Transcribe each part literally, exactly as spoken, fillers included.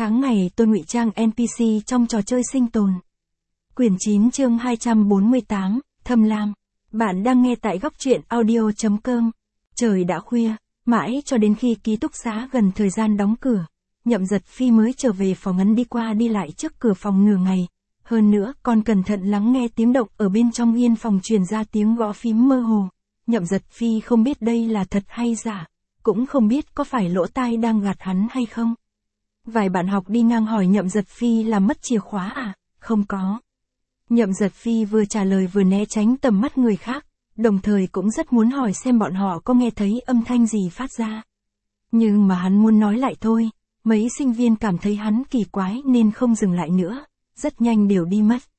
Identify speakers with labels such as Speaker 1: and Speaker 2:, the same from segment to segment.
Speaker 1: Tháng ngày tôi ngụy trang en pê xê trong trò chơi sinh tồn. Quyển chín chương hai trăm bốn mươi tám, Thâm Lam. Bạn đang nghe tại góc truyện audio chấm com. Trời đã khuya, mãi cho đến khi ký túc xá gần thời gian đóng cửa, Nhậm Giật Phi mới trở về phòng ngắn đi qua đi lại trước cửa phòng nửa ngày. Hơn nữa còn cẩn thận lắng nghe tiếng động ở bên trong yên phòng truyền ra tiếng gõ phím mơ hồ. Nhậm Giật Phi không biết đây là thật hay giả, cũng không biết có phải lỗ tai đang gạt hắn hay không. Vài bạn học đi ngang hỏi Nhậm Giật Phi là mất chìa khóa à? Không có. Nhậm Giật Phi vừa trả lời vừa né tránh tầm mắt người khác, đồng thời cũng rất muốn hỏi xem bọn họ có nghe thấy âm thanh gì phát ra. Nhưng mà hắn muốn nói lại thôi, mấy sinh viên cảm thấy hắn kỳ quái nên không dừng lại nữa, rất nhanh đều đi mất.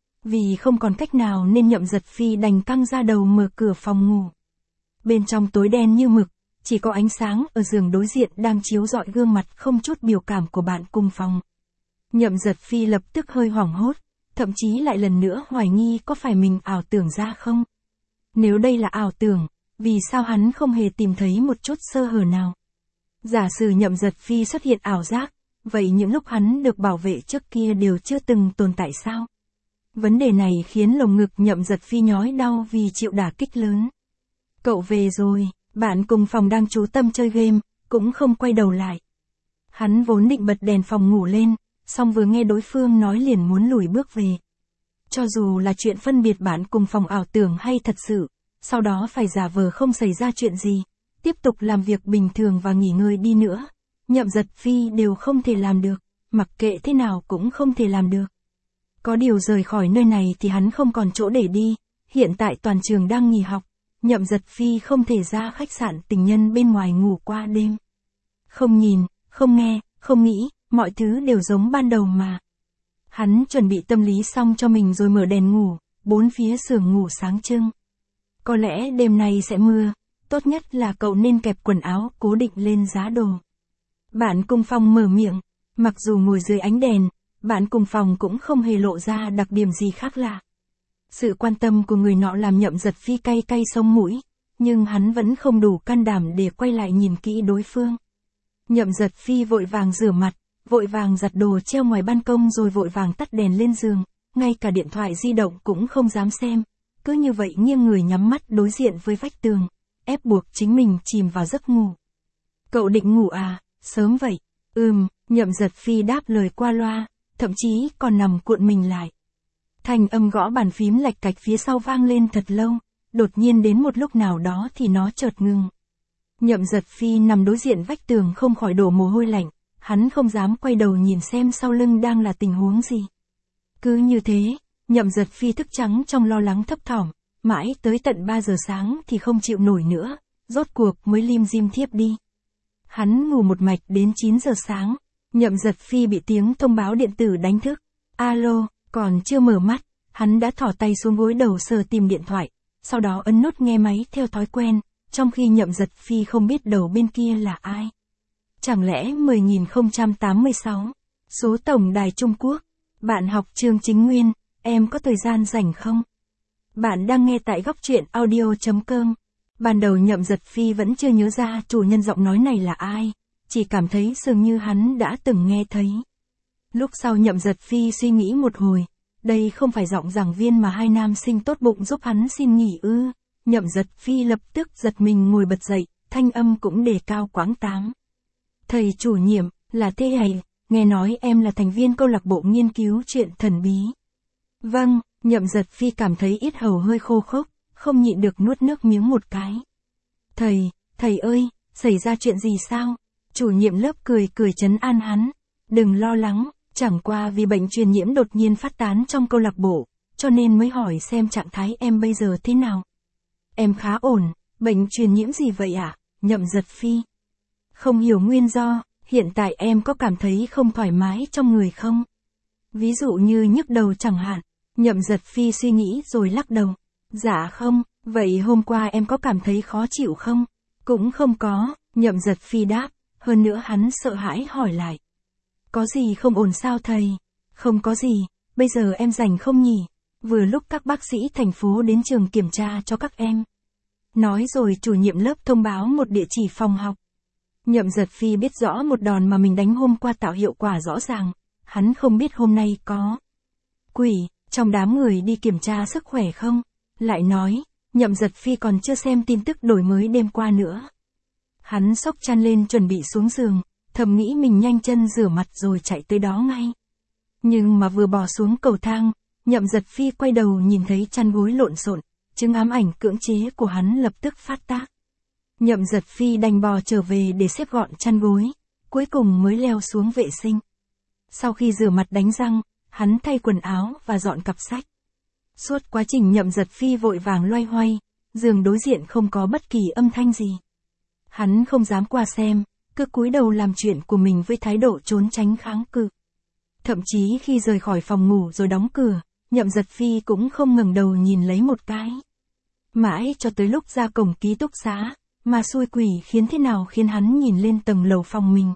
Speaker 1: Vì không còn cách nào nên Nhậm Giật Phi đành căng ra đầu mở cửa phòng ngủ. Bên trong tối đen như mực, chỉ có ánh sáng ở giường đối diện đang chiếu rọi gương mặt không chút biểu cảm của bạn cùng phòng. Nhậm Giật Phi lập tức hơi hoảng hốt, thậm chí lại lần nữa hoài nghi có phải mình ảo tưởng ra không? Nếu đây là ảo tưởng, vì sao hắn không hề tìm thấy một chút sơ hở nào? Giả sử Nhậm Giật Phi xuất hiện ảo giác, vậy những lúc hắn được bảo vệ trước kia đều chưa từng tồn tại sao? Vấn đề này khiến lồng ngực Nhậm Giật Phi nhói đau vì chịu đả kích lớn. Cậu về rồi. Bạn cùng phòng đang chú tâm chơi game, cũng không quay đầu lại. Hắn vốn định bật đèn phòng ngủ lên, song vừa nghe đối phương nói liền muốn lùi bước về. Cho dù là chuyện phân biệt bạn cùng phòng ảo tưởng hay thật sự, sau đó phải giả vờ không xảy ra chuyện gì, tiếp tục làm việc bình thường và nghỉ ngơi đi nữa, Nhậm Giật Phi đều không thể làm được, mặc kệ thế nào cũng không thể làm được. Có điều rời khỏi nơi này thì hắn không còn chỗ để đi, hiện tại toàn trường đang nghỉ học. Nhậm Giật Phi không thể ra khách sạn tình nhân bên ngoài ngủ qua đêm. Không nhìn, không nghe, không nghĩ, mọi thứ đều giống ban đầu mà. Hắn chuẩn bị tâm lý xong cho mình rồi mở đèn ngủ, bốn phía giường ngủ sáng trưng. Có lẽ đêm nay sẽ mưa, tốt nhất là cậu nên kẹp quần áo cố định lên giá đồ. Bạn cùng phòng mở miệng, mặc dù ngồi dưới ánh đèn, bạn cùng phòng cũng không hề lộ ra đặc điểm gì khác lạ. Sự quan tâm của người nọ làm Nhậm Giật Phi cay cay sống mũi, nhưng hắn vẫn không đủ can đảm để quay lại nhìn kỹ đối phương. Nhậm Giật Phi vội vàng rửa mặt, vội vàng giặt đồ treo ngoài ban công rồi vội vàng tắt đèn lên giường, ngay cả điện thoại di động cũng không dám xem, cứ như vậy nghiêng người nhắm mắt đối diện với vách tường, ép buộc chính mình chìm vào giấc ngủ. Cậu định ngủ à, sớm vậy? Ừm, Nhậm Giật Phi đáp lời qua loa, thậm chí còn nằm cuộn mình lại. Thanh âm gõ bàn phím lạch cạch phía sau vang lên thật lâu, đột nhiên đến một lúc nào đó thì nó chợt ngừng. Nhậm Giật Phi nằm đối diện vách tường không khỏi đổ mồ hôi lạnh, hắn không dám quay đầu nhìn xem sau lưng đang là tình huống gì. Cứ như thế, Nhậm Giật Phi thức trắng trong lo lắng thấp thỏm, mãi tới tận ba giờ sáng thì không chịu nổi nữa, rốt cuộc mới lim dim thiếp đi. Hắn ngủ một mạch đến chín giờ sáng, Nhậm Giật Phi bị tiếng thông báo điện tử đánh thức. Alo. Còn chưa mở mắt, hắn đã thỏ tay xuống gối đầu sờ tìm điện thoại, sau đó ấn nút nghe máy theo thói quen, trong khi Nhậm Giật Phi không biết đầu bên kia là ai. Chẳng lẽ mười nghìn không trăm tám mươi sáu, số tổng đài Trung Quốc, bạn học chương Chính Nguyên, em có thời gian rảnh không? Bạn đang nghe tại góc truyện audio chấm com. Ban đầu Nhậm Giật Phi vẫn chưa nhớ ra chủ nhân giọng nói này là ai, chỉ cảm thấy dường như hắn đã từng nghe thấy. Lúc sau Nhậm Giật Phi suy nghĩ một hồi, đây không phải giọng giảng viên mà hai nam sinh tốt bụng giúp hắn xin nghỉ ư? Nhậm Giật Phi lập tức giật mình ngồi bật dậy, thanh âm cũng đề cao quãng tám. Thầy chủ nhiệm, là thế hầy, nghe nói em là thành viên câu lạc bộ nghiên cứu chuyện thần bí. Vâng, Nhậm Giật Phi cảm thấy yết hầu hơi khô khốc, không nhịn được nuốt nước miếng một cái. Thầy, thầy ơi, xảy ra chuyện gì sao? Chủ nhiệm lớp cười cười trấn an hắn. Đừng lo lắng. Chẳng qua vì bệnh truyền nhiễm đột nhiên phát tán trong câu lạc bộ, cho nên mới hỏi xem trạng thái em bây giờ thế nào. Em khá ổn, bệnh truyền nhiễm gì vậy ạ? À? Nhậm Giật Phi. Không hiểu nguyên do, hiện tại em có cảm thấy không thoải mái trong người không? Ví dụ như nhức đầu chẳng hạn. Nhậm Giật Phi suy nghĩ rồi lắc đầu. Dạ không, vậy hôm qua em có cảm thấy khó chịu không? Cũng không có, Nhậm Giật Phi đáp, hơn nữa hắn sợ hãi hỏi lại. Có gì không ổn sao thầy? Không có gì, bây giờ em rảnh không nhỉ? Vừa lúc các bác sĩ thành phố đến trường kiểm tra cho các em. Nói rồi chủ nhiệm lớp thông báo một địa chỉ phòng học. Nhậm Giật Phi biết rõ một đòn mà mình đánh hôm qua tạo hiệu quả rõ ràng, hắn không biết hôm nay có quỷ trong đám người đi kiểm tra sức khỏe không? Lại nói, Nhậm Giật Phi còn chưa xem tin tức đổi mới đêm qua nữa. Hắn xốc chăn lên chuẩn bị xuống giường, thầm nghĩ mình nhanh chân rửa mặt rồi chạy tới đó ngay. Nhưng mà vừa bò xuống cầu thang, Nhậm Giật Phi quay đầu nhìn thấy chăn gối lộn xộn, chứng ám ảnh cưỡng chế của hắn lập tức phát tác. Nhậm Giật Phi đành bò trở về để xếp gọn chăn gối, cuối cùng mới leo xuống vệ sinh. Sau khi rửa mặt đánh răng, hắn thay quần áo và dọn cặp sách. Suốt quá trình Nhậm Giật Phi vội vàng loay hoay, giường đối diện không có bất kỳ âm thanh gì. Hắn không dám qua xem, cứ cúi đầu làm chuyện của mình với thái độ trốn tránh kháng cự. Thậm chí khi rời khỏi phòng ngủ rồi đóng cửa, Nhậm Giật Phi cũng không ngẩng đầu nhìn lấy một cái. Mãi cho tới lúc ra cổng ký túc xá, mà xui quỷ khiến thế nào khiến hắn nhìn lên tầng lầu phòng mình.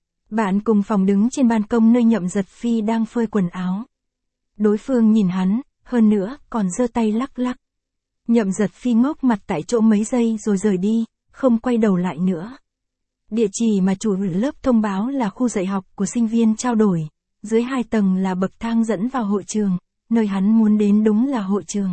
Speaker 1: Bạn cùng phòng đứng trên ban công nơi Nhậm Giật Phi đang phơi quần áo. Đối phương nhìn hắn, hơn nữa còn giơ tay lắc lắc. Nhậm Giật Phi ngốc mặt tại chỗ mấy giây rồi rời đi, không quay đầu lại nữa. Địa chỉ mà chủ lớp thông báo là khu dạy học của sinh viên trao đổi, dưới hai tầng là bậc thang dẫn vào hội trường, nơi hắn muốn đến đúng là hội trường.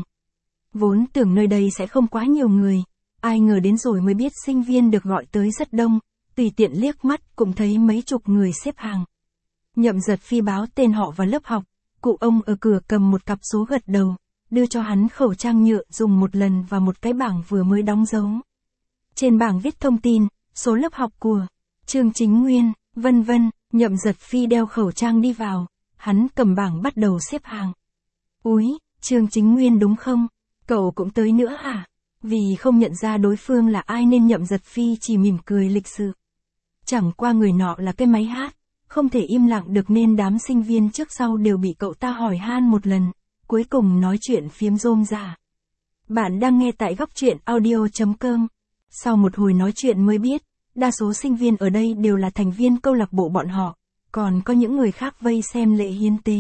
Speaker 1: Vốn tưởng nơi đây sẽ không quá nhiều người, ai ngờ đến rồi mới biết sinh viên được gọi tới rất đông, tùy tiện liếc mắt cũng thấy mấy chục người xếp hàng. Nhậm Giật Phi báo tên họ vào lớp học, cụ ông ở cửa cầm một cặp số gật đầu, đưa cho hắn khẩu trang nhựa dùng một lần và một cái bảng vừa mới đóng dấu. Trên bảng viết thông tin, số lớp học của Trương Chính Nguyên, vân vân. Nhậm Giật Phi đeo khẩu trang đi vào, hắn cầm bảng bắt đầu xếp hàng. Úi, Trương Chính Nguyên đúng không? Cậu cũng tới nữa hả? Vì không nhận ra đối phương là ai nên Nhậm Giật Phi chỉ mỉm cười lịch sự. Chẳng qua người nọ là cái máy hát, không thể im lặng được nên đám sinh viên trước sau đều bị cậu ta hỏi han một lần, cuối cùng nói chuyện phiếm rôm rả. Bạn đang nghe tại góc truyện audio chấm com. Sau một hồi nói chuyện mới biết, đa số sinh viên ở đây đều là thành viên câu lạc bộ bọn họ, còn có những người khác vây xem lễ hiến tế.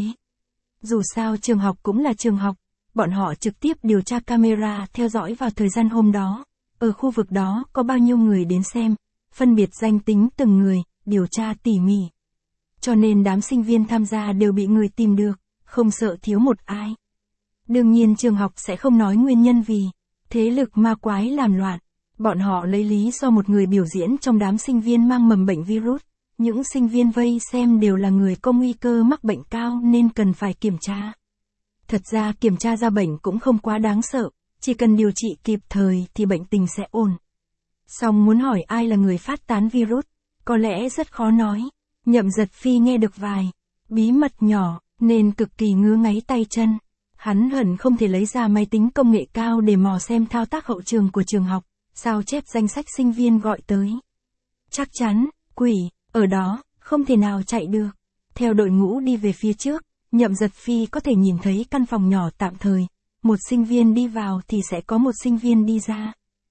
Speaker 1: Dù sao trường học cũng là trường học, bọn họ trực tiếp điều tra camera theo dõi vào thời gian hôm đó, ở khu vực đó có bao nhiêu người đến xem, phân biệt danh tính từng người, điều tra tỉ mỉ. Cho nên đám sinh viên tham gia đều bị người tìm được, không sợ thiếu một ai. Đương nhiên trường học sẽ không nói nguyên nhân vì thế lực ma quái làm loạn. Bọn họ lấy lý do một người biểu diễn trong đám sinh viên mang mầm bệnh virus. Những sinh viên vây xem đều là người có nguy cơ mắc bệnh cao nên cần phải kiểm tra. Thật ra kiểm tra ra bệnh cũng không quá đáng sợ, chỉ cần điều trị kịp thời thì bệnh tình sẽ ổn. Song muốn hỏi ai là người phát tán virus, có lẽ rất khó nói. Nhậm Giật Phi nghe được vài bí mật nhỏ, nên cực kỳ ngứa ngáy tay chân. Hắn hẳn không thể lấy ra máy tính công nghệ cao để mò xem thao tác hậu trường của trường học, sao chép danh sách sinh viên gọi tới. Chắc chắn, quỷ, ở đó, không thể nào chạy được. Theo đội ngũ đi về phía trước, Nhậm Giật Phi có thể nhìn thấy căn phòng nhỏ tạm thời, một sinh viên đi vào thì sẽ có một sinh viên đi ra.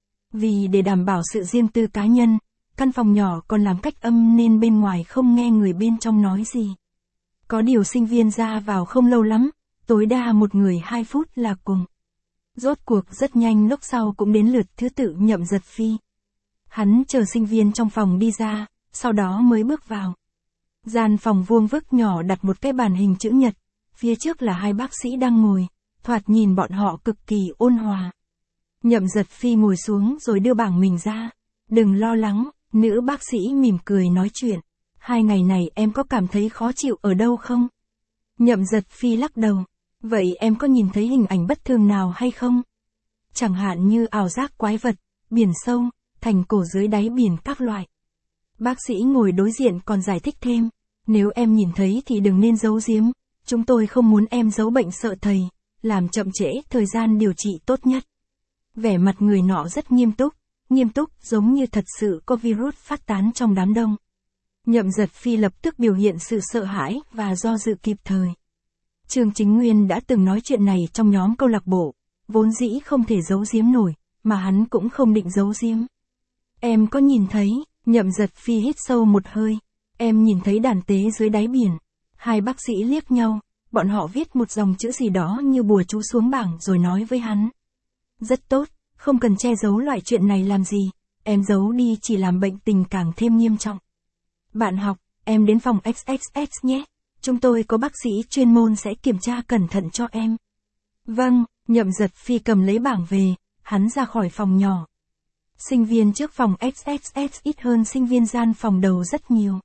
Speaker 1: Vì để đảm bảo sự riêng tư cá nhân, căn phòng nhỏ còn làm cách âm nên bên ngoài không nghe người bên trong nói gì. Có điều sinh viên ra vào không lâu lắm, tối đa một người hai phút là cùng. Rốt cuộc rất nhanh lúc sau cũng đến lượt thứ tự Nhậm Giật Phi. Hắn chờ sinh viên trong phòng đi ra, sau đó mới bước vào. Gian phòng vuông vức nhỏ đặt một cái bàn hình chữ nhật, phía trước là hai bác sĩ đang ngồi, thoạt nhìn bọn họ cực kỳ ôn hòa. Nhậm Giật Phi ngồi xuống rồi đưa bảng mình ra. Đừng lo lắng, nữ bác sĩ mỉm cười nói chuyện. Hai ngày này em có cảm thấy khó chịu ở đâu không? Nhậm Giật Phi lắc đầu. Vậy em có nhìn thấy hình ảnh bất thường nào hay không? Chẳng hạn như ảo giác quái vật, biển sâu, thành cổ dưới đáy biển các loại. Bác sĩ ngồi đối diện còn giải thích thêm. Nếu em nhìn thấy thì đừng nên giấu giếm. Chúng tôi không muốn em giấu bệnh sợ thầy, làm chậm trễ thời gian điều trị tốt nhất. Vẻ mặt người nọ rất nghiêm túc, nghiêm túc giống như thật sự có virus phát tán trong đám đông. Nhậm Giật Phi lập tức biểu hiện sự sợ hãi và do dự kịp thời. Trương Chính Nguyên đã từng nói chuyện này trong nhóm câu lạc bộ, vốn dĩ không thể giấu giếm nổi, mà hắn cũng không định giấu giếm. Em có nhìn thấy, Nhậm Giật Phi hít sâu một hơi, em nhìn thấy đàn tế dưới đáy biển. Hai bác sĩ liếc nhau, bọn họ viết một dòng chữ gì đó như bùa chú xuống bảng rồi nói với hắn. Rất tốt, không cần che giấu loại chuyện này làm gì, em giấu đi chỉ làm bệnh tình càng thêm nghiêm trọng. Bạn học, em đến phòng ích ích ích nhé. Chúng tôi có bác sĩ chuyên môn sẽ kiểm tra cẩn thận cho em. Vâng, Nhậm Giật Phi cầm lấy bảng về, hắn ra khỏi phòng nhỏ. Sinh viên trước phòng ích ích ích ít hơn sinh viên gian phòng đầu rất nhiều.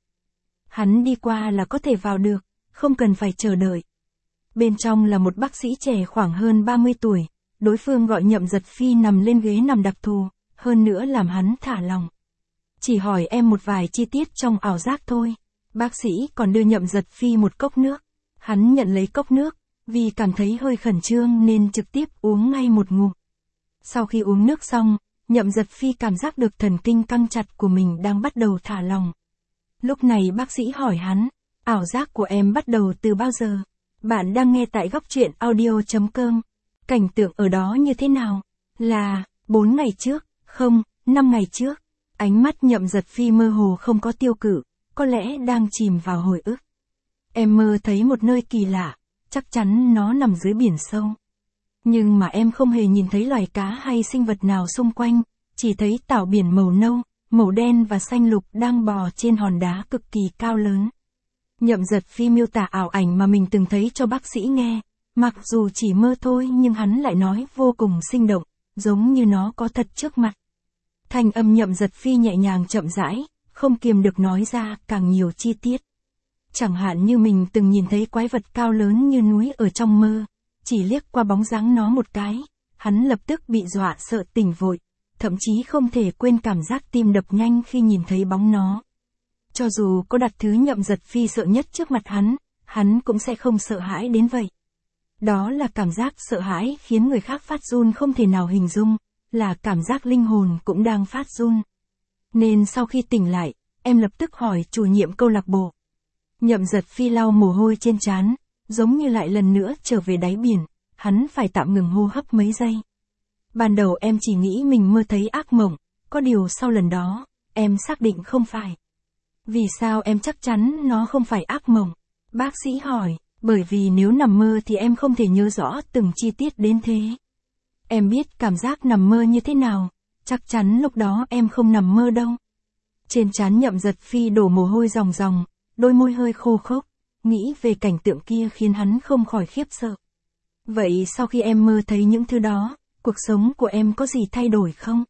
Speaker 1: Hắn đi qua là có thể vào được, không cần phải chờ đợi. Bên trong là một bác sĩ trẻ khoảng hơn ba mươi tuổi, đối phương gọi Nhậm Giật Phi nằm lên ghế nằm đặc thù, hơn nữa làm hắn thả lòng. Chỉ hỏi em một vài chi tiết trong ảo giác thôi. Bác sĩ còn đưa Nhậm Giật Phi một cốc nước. Hắn nhận lấy cốc nước, vì cảm thấy hơi khẩn trương nên trực tiếp uống ngay một ngụm. Sau khi uống nước xong, Nhậm Giật Phi cảm giác được thần kinh căng chặt của mình đang bắt đầu thả lỏng. Lúc này bác sĩ hỏi hắn, ảo giác của em bắt đầu từ bao giờ? Bạn đang nghe tại góc truyện audio chấm com. Cảnh tượng ở đó như thế nào? Là, bốn ngày trước, không, năm ngày trước. Ánh mắt Nhậm Giật Phi mơ hồ không có tiêu cự, có lẽ đang chìm vào hồi ức. Em mơ thấy một nơi kỳ lạ, chắc chắn nó nằm dưới biển sâu. Nhưng mà em không hề nhìn thấy loài cá hay sinh vật nào xung quanh, chỉ thấy tảo biển màu nâu, màu đen và xanh lục đang bò trên hòn đá cực kỳ cao lớn. Nhậm Giật Phi miêu tả ảo ảnh mà mình từng thấy cho bác sĩ nghe, mặc dù chỉ mơ thôi nhưng hắn lại nói vô cùng sinh động, giống như nó có thật trước mặt. Thanh âm Nhậm Giật Phi nhẹ nhàng chậm rãi, không kiềm được nói ra càng nhiều chi tiết. Chẳng hạn như mình từng nhìn thấy quái vật cao lớn như núi ở trong mơ, chỉ liếc qua bóng dáng nó một cái, hắn lập tức bị dọa sợ tỉnh vội, thậm chí không thể quên cảm giác tim đập nhanh khi nhìn thấy bóng nó. Cho dù có đặt thứ Nhậm Giật Phi sợ nhất trước mặt hắn, hắn cũng sẽ không sợ hãi đến vậy. Đó là cảm giác sợ hãi khiến người khác phát run không thể nào hình dung, là cảm giác linh hồn cũng đang phát run. Nên sau khi tỉnh lại, em lập tức hỏi chủ nhiệm câu lạc bộ. Nhậm Giật Phi lau mồ hôi trên trán, giống như lại lần nữa trở về đáy biển, hắn phải tạm ngừng hô hấp mấy giây. Ban đầu em chỉ nghĩ mình mơ thấy ác mộng, có điều sau lần đó, em xác định không phải. Vì sao em chắc chắn nó không phải ác mộng? Bác sĩ hỏi, bởi vì nếu nằm mơ thì em không thể nhớ rõ từng chi tiết đến thế. Em biết cảm giác nằm mơ như thế nào, chắc chắn lúc đó em không nằm mơ đâu. Trên trán Nhậm Giật Phi đổ mồ hôi ròng ròng, đôi môi hơi khô khốc, nghĩ về cảnh tượng kia khiến hắn không khỏi khiếp sợ. Vậy sau khi em mơ thấy những thứ đó, cuộc sống của em có gì thay đổi không?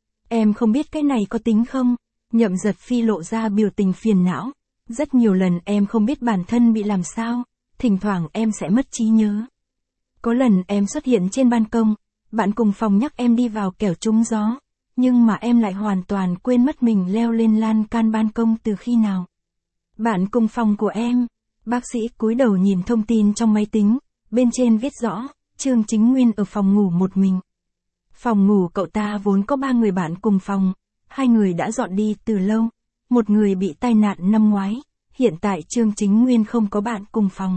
Speaker 1: Em không biết cái này có tính không? Nhậm Giật Phi lộ ra biểu tình phiền não. Rất nhiều lần em không biết bản thân bị làm sao, thỉnh thoảng em sẽ mất trí nhớ. Có lần em xuất hiện trên ban công, bạn cùng phòng nhắc em đi vào kẻo trúng gió, nhưng mà em lại hoàn toàn quên mất mình leo lên lan can ban công từ khi nào. Bạn cùng phòng của em, bác sĩ cúi đầu nhìn thông tin trong máy tính, bên trên viết rõ, Trương Chính Nguyên ở phòng ngủ một mình. Phòng ngủ cậu ta vốn có ba người bạn cùng phòng, hai người đã dọn đi từ lâu, một người bị tai nạn năm ngoái, hiện tại Trương Chính Nguyên không có bạn cùng phòng.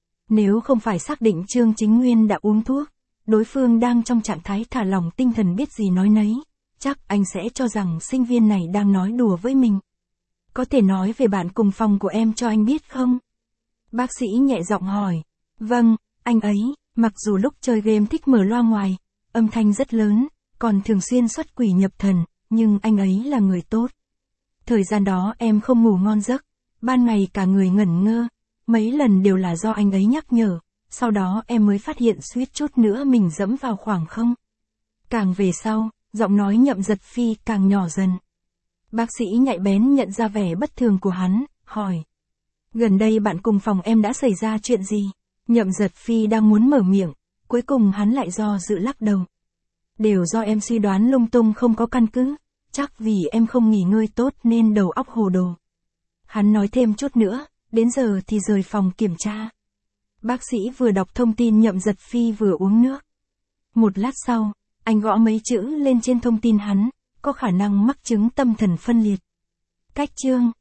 Speaker 1: Nếu không phải xác định Trương Chính Nguyên đã uống thuốc, đối phương đang trong trạng thái thả lỏng tinh thần biết gì nói nấy, chắc anh sẽ cho rằng sinh viên này đang nói đùa với mình. Có thể nói về bạn cùng phòng của em cho anh biết không? Bác sĩ nhẹ giọng hỏi. Vâng, anh ấy, mặc dù lúc chơi game thích mở loa ngoài, âm thanh rất lớn, còn thường xuyên xuất quỷ nhập thần, nhưng anh ấy là người tốt. Thời gian đó em không ngủ ngon giấc, ban ngày cả người ngẩn ngơ, mấy lần đều là do anh ấy nhắc nhở, sau đó em mới phát hiện suýt chút nữa mình dẫm vào khoảng không. Càng về sau, giọng nói Nhậm Giật Phi càng nhỏ dần. Bác sĩ nhạy bén nhận ra vẻ bất thường của hắn, hỏi. Gần đây bạn cùng phòng em đã xảy ra chuyện gì? Nhậm Giật Phi đang muốn mở miệng, cuối cùng hắn lại do dự lắc đầu. Đều do em suy đoán lung tung không có căn cứ, chắc vì em không nghỉ ngơi tốt nên đầu óc hồ đồ. Hắn nói thêm chút nữa, đến giờ thì rời phòng kiểm tra. Bác sĩ vừa đọc thông tin Nhậm Giật Phi vừa uống nước. Một lát sau, anh gõ mấy chữ lên trên thông tin hắn, có khả năng mắc chứng tâm thần phân liệt. Cách chương